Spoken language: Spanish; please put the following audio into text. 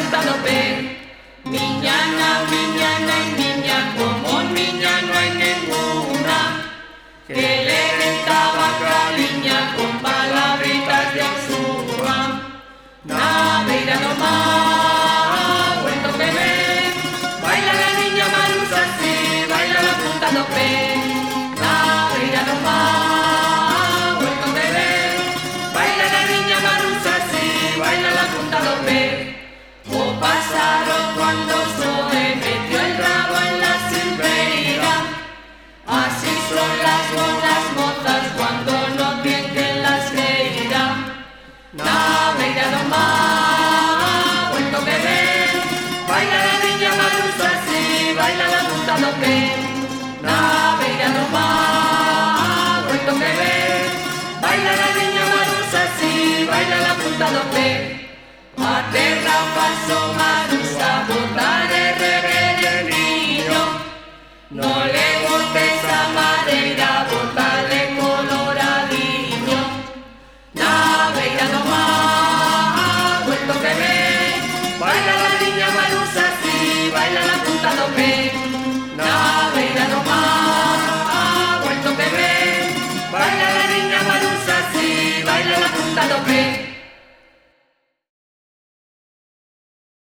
punta do pé. Miñana, miñana y niña, como niña no hay ninguna, que le gritaba cariña con palabritas de Osuna. Na beira do mar, vuelto que ve, baila la niña Marusa así, baila la punta do pé. Na beira do mar, vuelto que ve, baila la niña Marusa así, baila la punta do pé. O pájaro cuando soe metió el rabo en la silveira, así son las buenas mozas cuando no tienen que las queira. Na beira do mar, vuelto que ve, baila la niña Marusa así, baila la punta do pé. Na beira do mar, vuelto que ve, baila la niña Marusa así, baila la punta do pé. A terra paso Marusa, botar el rebeldío, no le